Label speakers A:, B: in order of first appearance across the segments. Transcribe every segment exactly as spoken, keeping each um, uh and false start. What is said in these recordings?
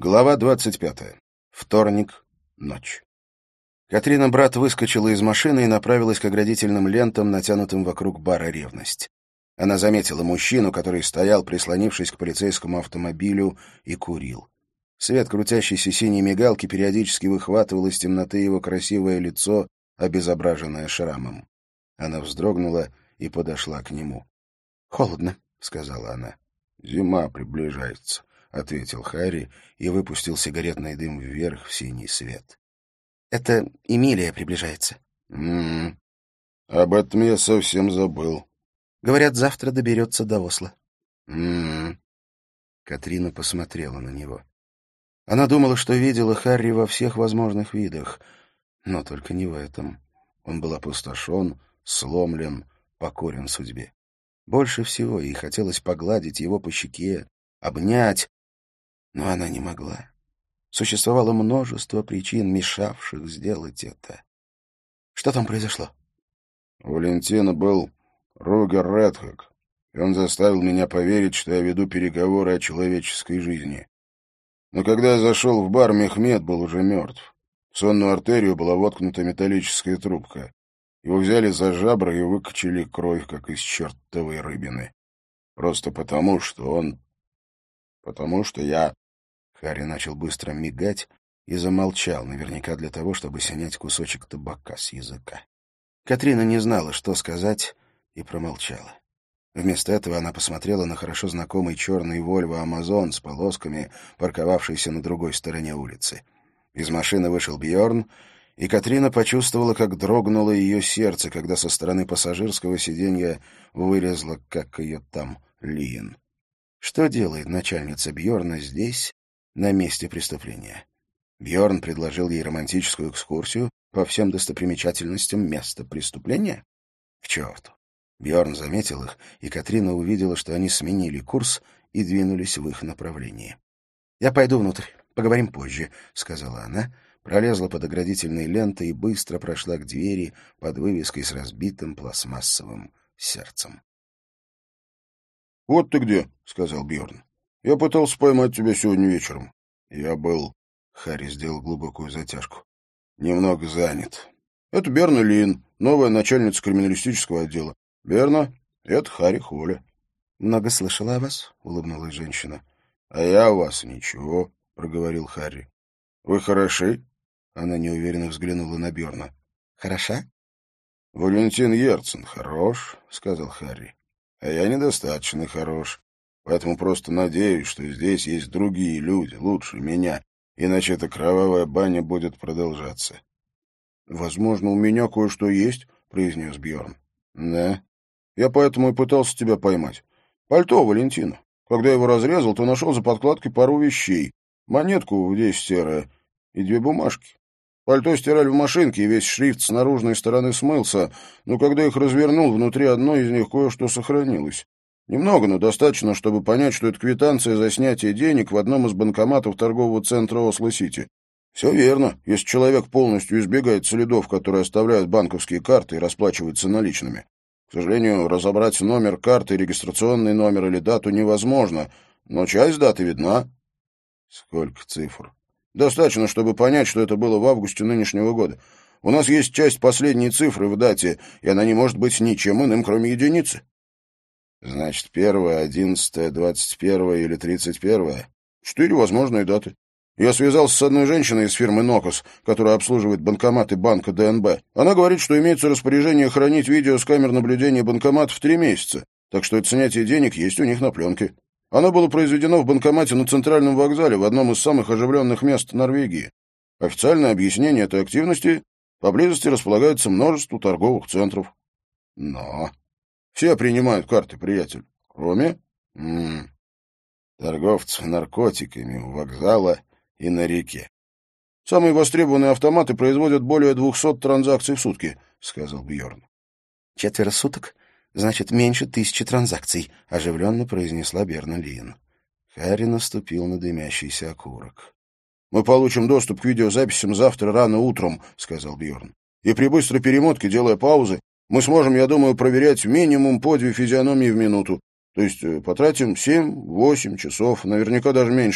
A: Глава двадцать пятая. Вторник. Ночь. Катрина Брат выскочила из машины и направилась к оградительным лентам, натянутым вокруг бара «Ревность». Она заметила мужчину, который стоял, прислонившись к полицейскому автомобилю, и курил. Свет крутящейся синей мигалки периодически выхватывал из темноты его красивое лицо, обезображенное шрамом. Она вздрогнула и подошла к нему. «Холодно», — сказала она. «Зима приближается», — ответил Харри и выпустил сигаретный дым вверх в синий свет. «Это Эмилия приближается». «М-м, об этом я совсем забыл». «Говорят, завтра доберется до Осло». «М-м». Катрина посмотрела на него. Она думала, что видела Харри во всех возможных видах, но только не в этом. Он был опустошен, сломлен, покорен судьбе. Больше всего ей хотелось погладить его по щеке, обнять, но она не могла. Существовало множество причин, мешавших сделать это. Что там произошло? У Валентина был Ругер Редхак, и он заставил меня поверить, что я веду переговоры о человеческой жизни. Но когда я зашел в бар, Мехмед был уже мертв. В сонную артерию была воткнута металлическая трубка. Его взяли за жабры и выкачали кровь, как из чертовой рыбины. Просто потому, что он... Потому что я... Харри начал быстро мигать и замолчал, наверняка для того, чтобы снять кусочек табака с языка. Катрина не знала, что сказать, и промолчала. Вместо этого она посмотрела на хорошо знакомый черный Вольво Амазон с полосками, парковавшийся на другой стороне улицы. Из машины вышел Бьорн, и Катрина почувствовала, как дрогнуло ее сердце, когда со стороны пассажирского сиденья вылезла, как ее там, Лиен. Что делает начальница Бьорна здесь, на месте преступления? Бьорн предложил ей романтическую экскурсию по всем достопримечательностям места преступления? К черту! Бьорн заметил их, и Катрина увидела, что они сменили курс и двинулись в их направлении. «Я пойду внутрь, поговорим позже», — сказала она, пролезла под оградительной лентой и быстро прошла к двери под вывеской с разбитым пластмассовым сердцем. «Вот ты где», — сказал Бьорн. «Я пытался поймать тебя сегодня вечером». «Я был...» — Харри сделал глубокую затяжку. «Немного занят». «Это Берна Лин, новая начальница криминалистического отдела. Берна, это Харри Холли». «Много слышала о вас», — улыбнулась женщина. «А я о вас ничего», — проговорил Харри. «Вы хороши?» Она неуверенно взглянула на Бьорна. «Хороша?» «Валентин Ерцен хорош», — сказал Харри. «А я недостаточно хорош. Поэтому просто надеюсь, что здесь есть другие люди, лучше меня, иначе эта кровавая баня будет продолжаться». «Возможно, у меня кое-что есть», — произнес Бьорн. «Да? Я поэтому и пытался тебя поймать. Пальто Валентина. Когда я его разрезал, то нашел за подкладкой пару вещей. Монетку в десять серая и две бумажки. Пальто стирали в машинке, и весь шрифт с наружной стороны смылся, но когда их развернул, внутри одной из них кое-что сохранилось. Немного, но достаточно, чтобы понять, что это квитанция за снятие денег в одном из банкоматов торгового центра Осло-Сити. Все верно, если человек полностью избегает следов, которые оставляют банковские карты, и расплачивается наличными. К сожалению, разобрать номер карты, регистрационный номер или дату невозможно, но часть даты видна». «Сколько цифр?» «Достаточно, чтобы понять, что это было в августе нынешнего года. У нас есть часть последней цифры в дате, и она не может быть ничем иным, кроме единицы». «Значит, первое, одиннадцатое, двадцать первое или тридцать первое?» «Четыре возможные даты. Я связался с одной женщиной из фирмы «Нокос», которая обслуживает банкоматы банка ДНБ. Она говорит, что имеется распоряжение хранить видео с камер наблюдения банкоматов три месяца, так что это снятие денег есть у них на пленке. Оно было произведено в банкомате на центральном вокзале в одном из самых оживленных мест Норвегии. Официальное объяснение этой активности — поблизости располагается множество торговых центров. Но все принимают карты, приятель. Кроме м-м, торговцев наркотиками у вокзала и на реке. «Самые востребованные автоматы производят более двухсот транзакций в сутки», — сказал Бьорн. «Четверо суток? Значит, меньше тысячи транзакций», — оживленно произнесла Берна Лин. Харри наступил на дымящийся окурок. «Мы получим доступ к видеозаписям завтра рано утром», — сказал Бьорн. «И при быстрой перемотке, делая паузы, мы сможем, я думаю, проверять минимум по две физиономии в минуту. То есть потратим семь-восемь часов, наверняка даже меньше.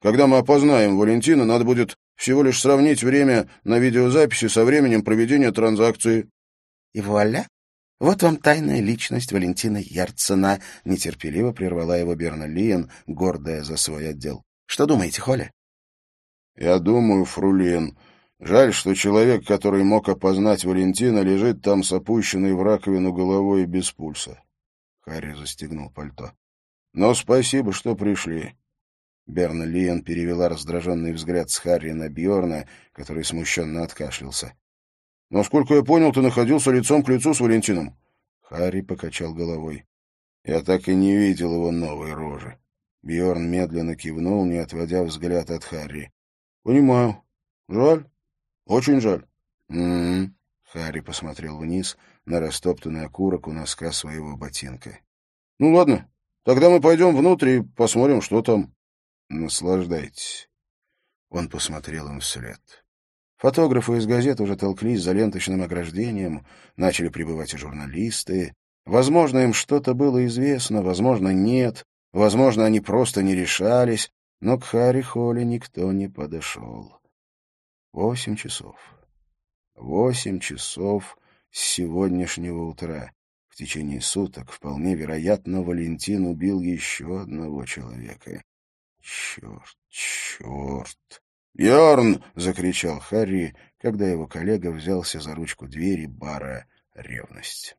A: Когда мы опознаем Валентина, надо будет всего лишь сравнить время на видеозаписи со временем проведения транзакции».
B: И вуаля! Вот вам тайная личность Валентина Ярцена, — нетерпеливо прервала его Берна Лиен, гордая за свой отдел. — Что думаете, Холли?
A: — Я думаю, фрулин, жаль, что человек, который мог опознать Валентина, лежит там с опущенной в раковину головой и без пульса. Харри застегнул пальто. — Но спасибо, что пришли. Берна Лиен перевела раздраженный взгляд с Харри на Бьорна, который смущенно откашлялся. — Насколько я понял, ты находился лицом к лицу с Валентином. Харри покачал головой. — Я так и не видел его новой рожи. Бьорн медленно кивнул, не отводя взгляд от Харри. — Понимаю. Жаль. Очень жаль. М-м. Харри посмотрел вниз на растоптанный окурок у носка своего ботинка. — Ну ладно, тогда мы пойдем внутрь и посмотрим, что там. — Наслаждайтесь. Он посмотрел им вслед. Фотографы из газет уже толклись за ленточным ограждением, начали прибывать и журналисты. Возможно, им что-то было известно, возможно, нет, возможно, они просто не решались, но к Харри Холли никто не подошел. Восемь часов. Восемь часов с сегодняшнего утра. В течение суток, вполне вероятно, Валентин убил еще одного человека. Черт, черт! «Бьерн!» — закричал Харри, когда его коллега взялся за ручку двери бара «Ревность».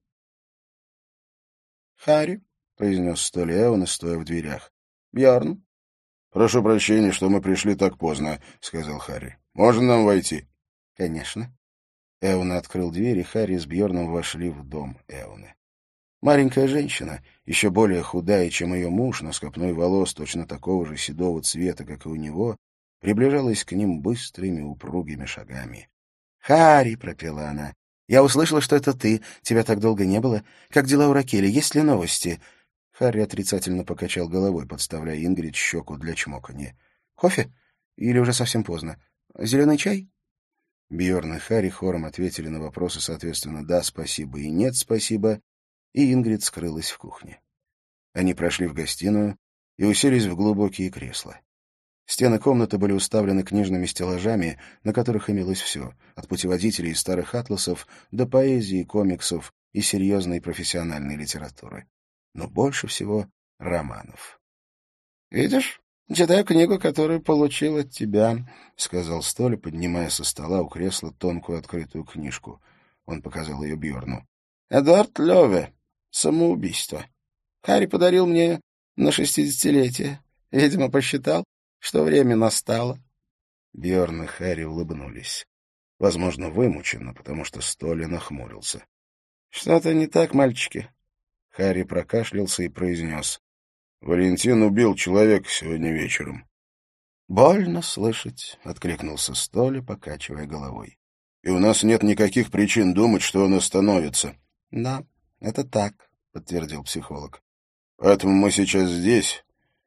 A: «Харри», — произнес Столи Эвана, стоя в дверях. «Бьерн». «Прошу прощения, что мы пришли так поздно», — сказал Харри. «Можно нам войти?» «Конечно». Эвана открыл дверь, и Харри с Бьерном вошли в дом Эваны. Маленькая женщина, еще более худая, чем ее муж, но с копной волос точно такого же седого цвета, как и у него, приближалась к ним быстрыми упругими шагами. «Харри!» — пропела она. «Я услышала, что это ты. Тебя так долго не было. Как дела у Ракели? Есть ли новости?» Харри отрицательно покачал головой, подставляя Ингрид щеку для чмоканья. «Кофе? Или уже совсем поздно? Зеленый чай?» Бьерн и Харри хором ответили на вопросы, соответственно, «да, спасибо» и «нет, спасибо», и Ингрид скрылась в кухне. Они прошли в гостиную и уселись в глубокие кресла. Стены комнаты были уставлены книжными стеллажами, на которых имелось все, от путеводителей и старых атласов до поэзии, комиксов и серьезной профессиональной литературы. Но больше всего романов. «Видишь, читаю книгу, которую получил от тебя», — сказал Столи, поднимая со стола у кресла тонкую открытую книжку. Он показал ее Бьорну. «Эдуард Лёве. Самоубийство. Харри подарил мне на шестидесятилетие. Видимо, посчитал, что время настало». Бьерн и Харри улыбнулись. Возможно, вымученно, потому что Столи нахмурился. — Что-то не так, мальчики? Харри прокашлялся и произнес. — Валентин убил человека сегодня вечером. — Больно слышать, — откликнулся Столи, покачивая головой. — И у нас нет никаких причин думать, что он остановится. — Да, это так, — подтвердил психолог. — Поэтому мы сейчас здесь,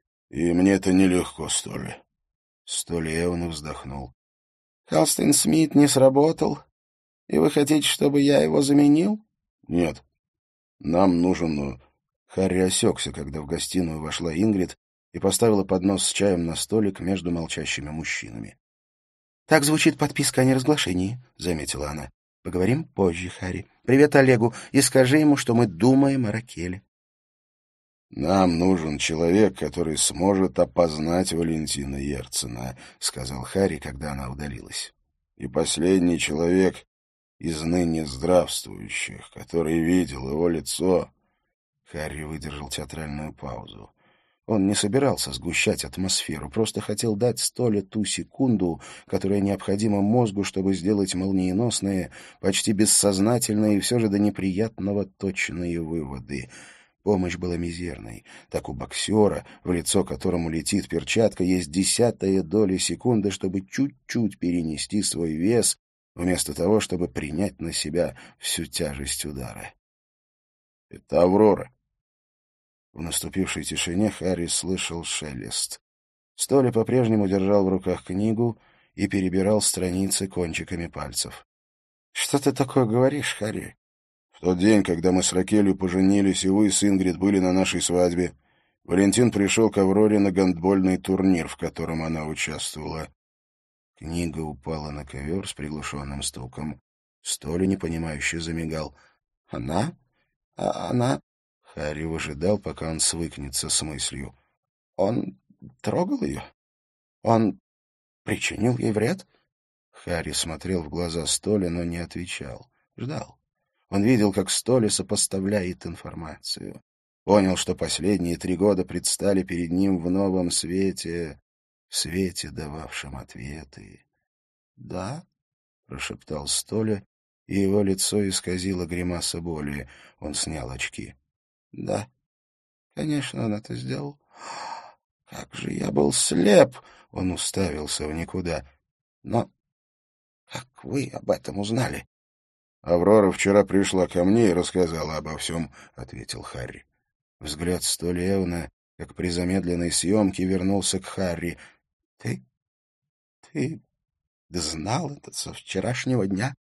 A: и мне это нелегко, Столи. Столи Эван вздохнул. — Халстейн Смит не сработал, и вы хотите, чтобы я его заменил? — Нет. Нам нужен... Харри осекся, когда в гостиную вошла Ингрид и поставила поднос с чаем на столик между молчащими мужчинами. — Так звучит подписка о неразглашении, — заметила она. — Поговорим позже, Харри. Привет Олегу, и скажи ему, что мы думаем о Ракеле. «Нам нужен человек, который сможет опознать Валентина Ярцена», — сказал Харри, когда она удалилась. «И последний человек из ныне здравствующих, который видел его лицо». Харри выдержал театральную паузу. Он не собирался сгущать атмосферу, просто хотел дать Столе ту секунду, которая необходима мозгу, чтобы сделать молниеносные, почти бессознательные и все же до неприятного точные выводы. Помощь была мизерной. Так у боксера, в лицо которому летит перчатка, есть десятая доля секунды, чтобы чуть-чуть перенести свой вес, вместо того, чтобы принять на себя всю тяжесть удара. Это Аврора. В наступившей тишине Харри слышал шелест. Столи по-прежнему держал в руках книгу и перебирал страницы кончиками пальцев. — Что ты такое говоришь, Харри? В тот день, когда мы с Ракелью поженились, и вы с Ингрид были на нашей свадьбе, Валентин пришел к Авроре на гандбольный турнир, в котором она участвовала. Книга упала на ковер с приглушенным стуком. Столя непонимающе замигал. «Она? А она?» Харри выжидал, пока он свыкнется с мыслью. «Он трогал ее? Он причинил ей вред?» Харри смотрел в глаза Столя, но не отвечал. Ждал. Он видел, как Столя сопоставляет информацию. Понял, что последние три года предстали перед ним в новом свете, в свете, дававшем ответы. «Да?» — прошептал Столя, и его лицо исказило гримаса боли. Он снял очки. «Да, конечно, он это сделал. Как же я был слеп!» — он уставился в никуда. «Но как вы об этом узнали?» «Аврора вчера пришла ко мне и рассказала обо всем», — ответил Харри. Взгляд Столеевна, как при замедленной съемке, вернулся к Харри. «Ты... ты знал это со вчерашнего дня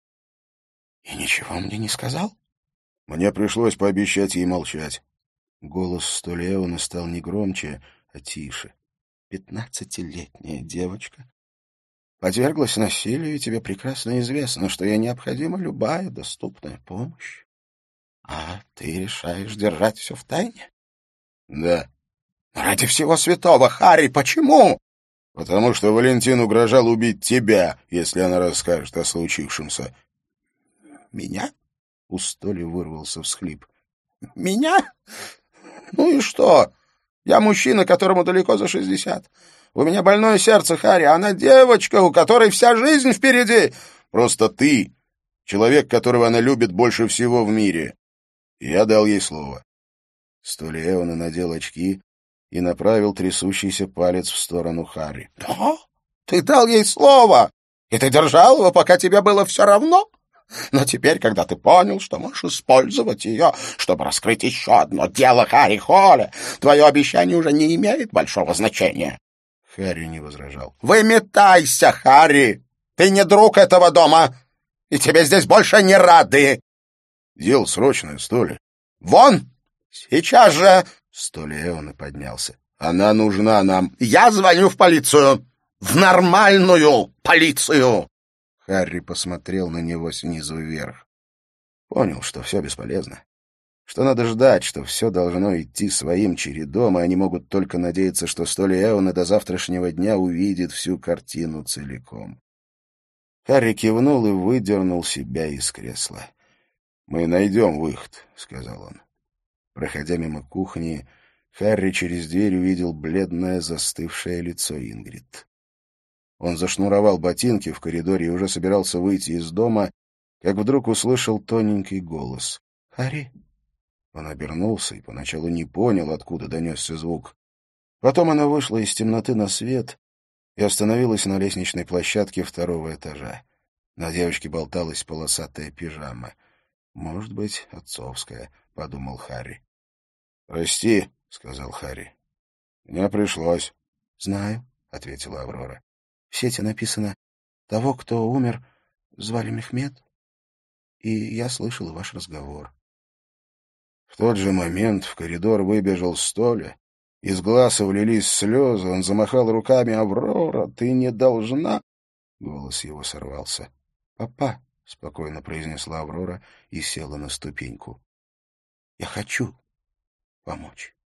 A: и ничего мне не сказал?» «Мне пришлось пообещать ей молчать».
B: Голос Столеевна стал не громче, а тише. «Пятнадцатилетняя девочка подверглась насилию, и тебе прекрасно известно, что ей необходима любая доступная помощь. А ты решаешь держать все в тайне?»
A: «Да».
B: «Ради всего святого, Харри, почему?»
A: «Потому что Валентин угрожал убить тебя, если она расскажет о случившемся».
B: «Меня?» — у Столи вырвался всхлип. «Меня? Ну и что? Я мужчина, которому далеко за шестьдесят. У меня больное сердце, Харри, а она девочка, у которой вся жизнь впереди».
A: «Просто ты — человек, которого она любит больше всего в мире. Я дал ей слово».
B: Столеевна надел очки и направил трясущийся палец в сторону Харри. «Да? Ты дал ей слово, и ты держал его, пока тебе было все равно? Но теперь, когда ты понял, что можешь использовать ее, чтобы раскрыть еще одно дело Харри Холля, твое обещание уже не имеет большого значения».
A: Харри не возражал.
B: «Выметайся, Харри! Ты не друг этого дома, и тебе здесь больше не рады!»
A: «Дело срочное, Столя».
B: «Вон! Сейчас же!» Столеевна поднялся.
A: «Она нужна нам».
B: «Я звоню в полицию! В нормальную полицию!» Харри посмотрел на него снизу вверх. Понял, что все бесполезно. Что надо ждать, что все должно идти своим чередом, и они могут только надеяться, что Столеевна до завтрашнего дня увидит всю картину целиком. Харри кивнул и выдернул себя из кресла.
A: «Мы найдем выход», — сказал он.
B: Проходя мимо кухни, Харри через дверь увидел бледное застывшее лицо Ингрид. Он зашнуровал ботинки в коридоре и уже собирался выйти из дома, как вдруг услышал тоненький голос. «Харри!» Он обернулся и поначалу не понял, откуда донесся звук. Потом она вышла из темноты на свет и остановилась на лестничной площадке второго этажа. На девочке болталась полосатая пижама. «Может быть, отцовская», — подумал Харри.
A: «Прости», — сказал Харри. «Мне пришлось».
B: «Знаю», — ответила Аврора. «В сети написано, того, кто умер, звали Мехмед, и я слышала ваш разговор».
A: В тот же момент в коридор выбежал Столя. Из глаз влились слезы, он замахал руками. «Аврора, ты не должна...» Голос его сорвался.
B: «Папа», — спокойно произнесла Аврора и села на ступеньку. «Я хочу помочь».